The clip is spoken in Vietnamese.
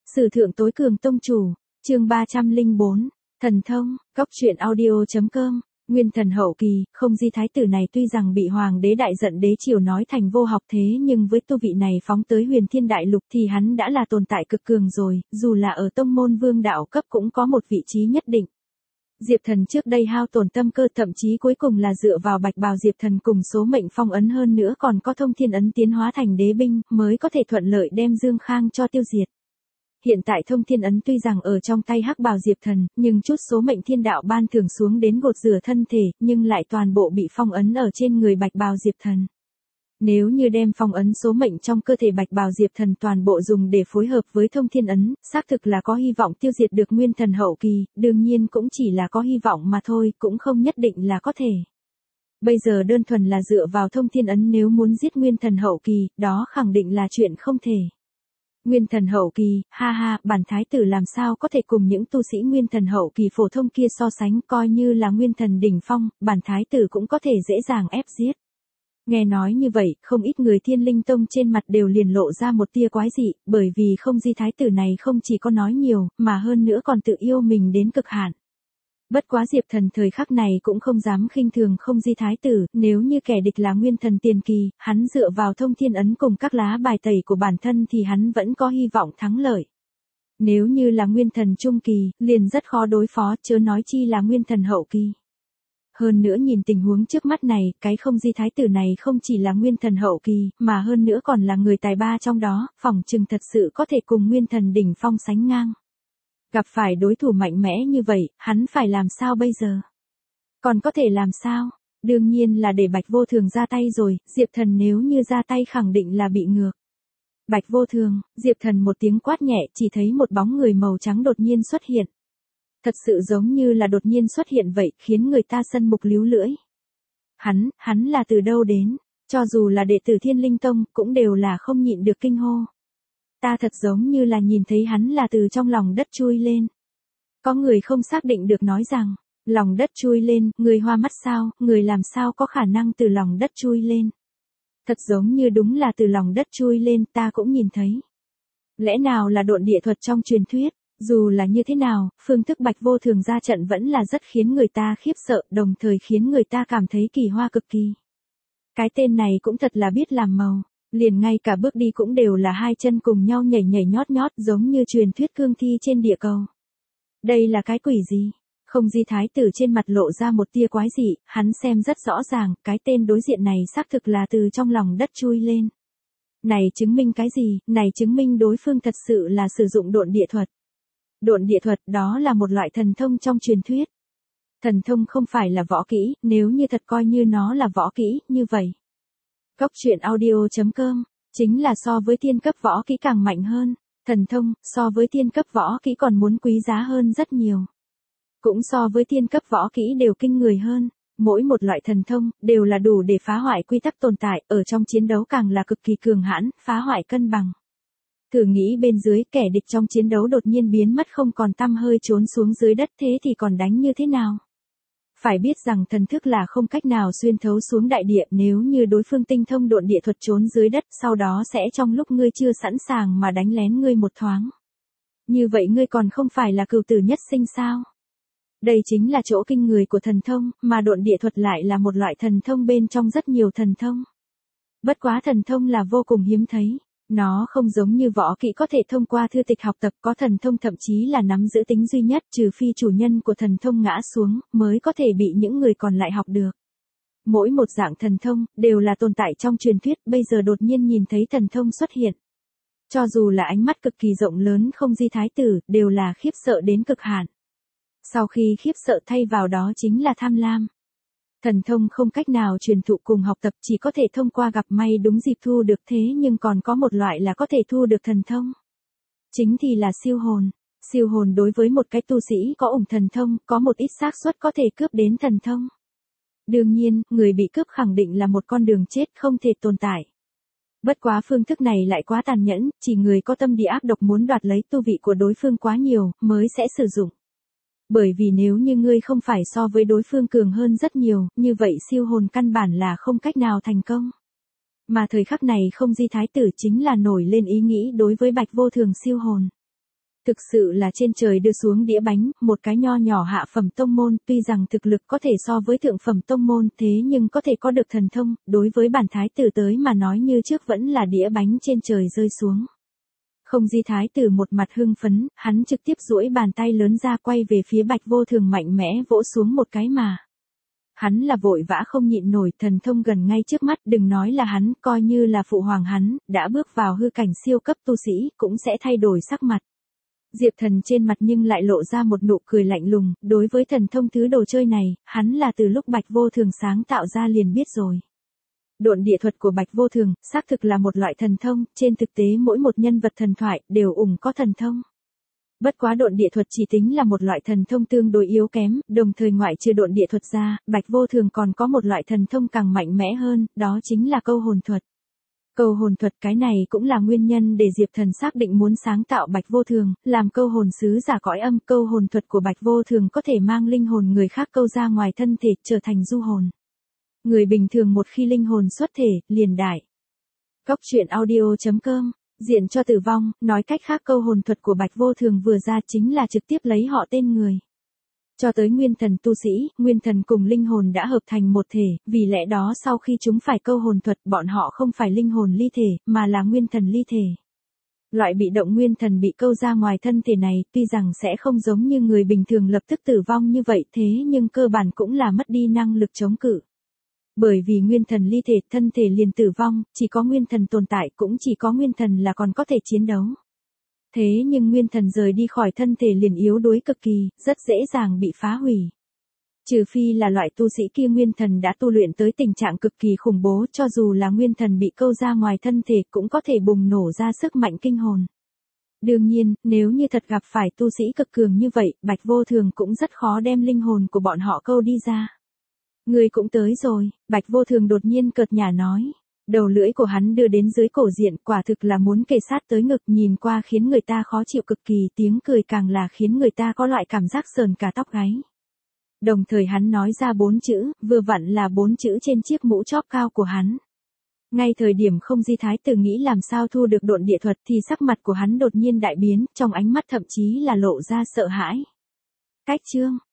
Sử thượng tối cường tông chủ, chương 304, thần thông, cóc truyện audio.com, nguyên thần hậu kỳ, không di thái tử này tuy rằng bị hoàng đế đại giận đế triều nói thành vô học thế nhưng với tu vị này phóng tới huyền thiên đại lục thì hắn đã là tồn tại cực cường rồi, dù là ở tông môn vương đạo cấp cũng có một vị trí nhất định. Diệp Thần trước đây hao tổn tâm cơ thậm chí cuối cùng là dựa vào bạch bào Diệp Thần cùng số mệnh phong ấn hơn nữa còn có thông thiên ấn tiến hóa thành đế binh mới có thể thuận lợi đem Dương Khang cho tiêu diệt. Hiện tại thông thiên ấn tuy rằng ở trong tay hắc bào Diệp Thần, nhưng chút số mệnh thiên đạo ban thưởng xuống đến gột rửa thân thể, nhưng lại toàn bộ bị phong ấn ở trên người bạch bào Diệp Thần. Nếu như đem phong ấn số mệnh trong cơ thể bạch bào Diệp Thần toàn bộ dùng để phối hợp với thông thiên ấn, xác thực là có hy vọng tiêu diệt được nguyên thần hậu kỳ, đương nhiên cũng chỉ là có hy vọng mà thôi, cũng không nhất định là có thể. Bây giờ đơn thuần là dựa vào thông thiên ấn nếu muốn giết nguyên thần hậu kỳ, đó khẳng định là chuyện không thể. Nguyên thần hậu kỳ, ha ha, bản thái tử làm sao có thể cùng những tu sĩ nguyên thần hậu kỳ phổ thông kia so sánh, coi như là nguyên thần đỉnh phong, bản thái tử cũng có thể dễ dàng ép giết. Nghe nói như vậy, không ít người Thiên Linh Tông trên mặt đều liền lộ ra một tia quái dị, bởi vì không di thái tử này không chỉ có nói nhiều, mà hơn nữa còn tự yêu mình đến cực hạn. Bất quá Diệp Thần thời khắc này cũng không dám khinh thường không di thái tử, nếu như kẻ địch là nguyên thần tiền kỳ, hắn dựa vào thông thiên ấn cùng các lá bài tẩy của bản thân thì hắn vẫn có hy vọng thắng lợi. Nếu như là nguyên thần trung kỳ, liền rất khó đối phó, chớ nói chi là nguyên thần hậu kỳ. Hơn nữa nhìn tình huống trước mắt này, cái không di thái tử này không chỉ là nguyên thần hậu kỳ, mà hơn nữa còn là người tài ba trong đó, phỏng chừng thật sự có thể cùng nguyên thần đỉnh phong sánh ngang. Gặp phải đối thủ mạnh mẽ như vậy, hắn phải làm sao bây giờ? Còn có thể làm sao? Đương nhiên là để Bạch Vô Thường ra tay rồi, Diệp Thần nếu như ra tay khẳng định là bị ngược. Bạch Vô Thường, Diệp Thần một tiếng quát nhẹ, chỉ thấy một bóng người màu trắng đột nhiên xuất hiện. Thật sự giống như là đột nhiên xuất hiện vậy, khiến người ta sân mục líu lưỡi. Hắn là từ đâu đến? Cho dù là đệ tử Thiên Linh Tông, cũng đều là không nhịn được kinh hô. Ta thật giống như là nhìn thấy hắn là từ trong lòng đất chui lên. Có người không xác định được nói rằng, lòng đất chui lên, người hoa mắt sao, người làm sao có khả năng từ lòng đất chui lên. Thật giống như đúng là từ lòng đất chui lên, ta cũng nhìn thấy. Lẽ nào là độn địa thuật trong truyền thuyết? Dù là như thế nào, phương thức Bạch Vô Thường ra trận vẫn là rất khiến người ta khiếp sợ, đồng thời khiến người ta cảm thấy kỳ hoa cực kỳ. Cái tên này cũng thật là biết làm màu. Liền ngay cả bước đi cũng đều là hai chân cùng nhau nhảy nhảy nhót nhót giống như truyền thuyết cương thi trên địa cầu. Đây là cái quỷ gì? Không di thái tử trên mặt lộ ra một tia quái dị, hắn xem rất rõ ràng, cái tên đối diện này xác thực là từ trong lòng đất chui lên. Này chứng minh cái gì? Này chứng minh đối phương thật sự là sử dụng độn địa thuật. Độn địa thuật đó là một loại thần thông trong truyền thuyết. Thần thông không phải là võ kỹ, nếu như thật coi như nó là võ kỹ, như vậy. Cóc truyện audio.com, chính là so với tiên cấp võ kỹ càng mạnh hơn, thần thông, so với tiên cấp võ kỹ còn muốn quý giá hơn rất nhiều. Cũng so với tiên cấp võ kỹ đều kinh người hơn, mỗi một loại thần thông, đều là đủ để phá hoại quy tắc tồn tại, ở trong chiến đấu càng là cực kỳ cường hãn, phá hoại cân bằng. Thử nghĩ bên dưới kẻ địch trong chiến đấu đột nhiên biến mất không còn tăm hơi trốn xuống dưới đất thế thì còn đánh như thế nào? Phải biết rằng thần thức là không cách nào xuyên thấu xuống đại địa nếu như đối phương tinh thông độn địa thuật trốn dưới đất sau đó sẽ trong lúc ngươi chưa sẵn sàng mà đánh lén ngươi một thoáng. Như vậy ngươi còn không phải là cửu tử nhất sinh sao? Đây chính là chỗ kinh người của thần thông, mà độn địa thuật lại là một loại thần thông bên trong rất nhiều thần thông. Bất quá thần thông là vô cùng hiếm thấy. Nó không giống như võ kỹ có thể thông qua thư tịch học tập, có thần thông thậm chí là nắm giữ tính duy nhất, trừ phi chủ nhân của thần thông ngã xuống, mới có thể bị những người còn lại học được. Mỗi một dạng thần thông, đều là tồn tại trong truyền thuyết, bây giờ đột nhiên nhìn thấy thần thông xuất hiện. Cho dù là ánh mắt cực kỳ rộng lớn không di thái tử, đều là khiếp sợ đến cực hạn. Sau khi khiếp sợ thay vào đó chính là tham lam. Thần thông không cách nào truyền thụ cùng học tập, chỉ có thể thông qua gặp may đúng dịp thu được, thế nhưng còn có một loại là có thể thu được thần thông. Chính thì là siêu hồn. Siêu hồn đối với một cái tu sĩ có ủng thần thông, có một ít xác suất có thể cướp đến thần thông. Đương nhiên, người bị cướp khẳng định là một con đường chết không thể tồn tại. Bất quá phương thức này lại quá tàn nhẫn, chỉ người có tâm địa ác độc muốn đoạt lấy tu vị của đối phương quá nhiều, mới sẽ sử dụng. Bởi vì nếu như ngươi không phải so với đối phương cường hơn rất nhiều, như vậy siêu hồn căn bản là không cách nào thành công. Mà thời khắc này không di thái tử chính là nổi lên ý nghĩ đối với Bạch Vô Thường siêu hồn. Thực sự là trên trời đưa xuống đĩa bánh, một cái nho nhỏ hạ phẩm tông môn, tuy rằng thực lực có thể so với thượng phẩm tông môn, thế nhưng có thể có được thần thông, đối với bản thái tử tới mà nói như trước vẫn là đĩa bánh trên trời rơi xuống. Không Di thái tử một mặt hưng phấn, hắn trực tiếp duỗi bàn tay lớn ra quay về phía Bạch Vô Thường mạnh mẽ vỗ xuống một cái mà. Hắn là vội vã không nhịn nổi, thần thông gần ngay trước mắt, đừng nói là hắn, coi như là phụ hoàng hắn, đã bước vào hư cảnh siêu cấp tu sĩ, cũng sẽ thay đổi sắc mặt. Diệp Thần trên mặt nhưng lại lộ ra một nụ cười lạnh lùng, đối với thần thông thứ đồ chơi này, hắn là từ lúc Bạch Vô Thường sáng tạo ra liền biết rồi. Độn địa thuật của Bạch Vô Thường, xác thực là một loại thần thông, trên thực tế mỗi một nhân vật thần thoại đều có thần thông. Bất quá độn địa thuật chỉ tính là một loại thần thông tương đối yếu kém, đồng thời ngoại trừ độn địa thuật ra, Bạch Vô Thường còn có một loại thần thông càng mạnh mẽ hơn, đó chính là câu hồn thuật. Câu hồn thuật cái này cũng là nguyên nhân để Diệp Thần xác định muốn sáng tạo Bạch Vô Thường, làm câu hồn sứ giả cõi âm. Câu hồn thuật của Bạch Vô Thường có thể mang linh hồn người khác câu ra ngoài thân thể, trở thành du hồn. Người bình thường một khi linh hồn xuất thể, liền đại. Cóc truyện audio.com, diện cho tử vong, nói cách khác câu hồn thuật của Bạch Vô Thường vừa ra chính là trực tiếp lấy họ tên người. Cho tới nguyên thần tu sĩ, nguyên thần cùng linh hồn đã hợp thành một thể, vì lẽ đó sau khi chúng phải câu hồn thuật, bọn họ không phải linh hồn ly thể, mà là nguyên thần ly thể. Loại bị động nguyên thần bị câu ra ngoài thân thể này, tuy rằng sẽ không giống như người bình thường lập tức tử vong như vậy, thế nhưng cơ bản cũng là mất đi năng lực chống cự. Bởi vì nguyên thần ly thể, thân thể liền tử vong, chỉ có nguyên thần tồn tại, cũng chỉ có nguyên thần là còn có thể chiến đấu. Thế nhưng nguyên thần rời đi khỏi thân thể liền yếu đuối cực kỳ, rất dễ dàng bị phá hủy. Trừ phi là loại tu sĩ kia nguyên thần đã tu luyện tới tình trạng cực kỳ khủng bố, cho dù là nguyên thần bị câu ra ngoài thân thể cũng có thể bùng nổ ra sức mạnh kinh hồn. Đương nhiên, nếu như thật gặp phải tu sĩ cực cường như vậy, Bạch Vô Thường cũng rất khó đem linh hồn của bọn họ câu đi ra. Người cũng tới rồi, Bạch Vô Thường đột nhiên cợt nhả nói. Đầu lưỡi của hắn đưa đến dưới cổ diện, quả thực là muốn kề sát tới ngực, nhìn qua khiến người ta khó chịu cực kỳ, tiếng cười càng là khiến người ta có loại cảm giác sờn cả tóc gáy. Đồng thời hắn nói ra 4 chữ, vừa vặn là 4 chữ trên chiếc mũ chóp cao của hắn. Ngay thời điểm Không Di thái tử nghĩ làm sao thu được độn địa thuật thì sắc mặt của hắn đột nhiên đại biến, trong ánh mắt thậm chí là lộ ra sợ hãi. Cách chương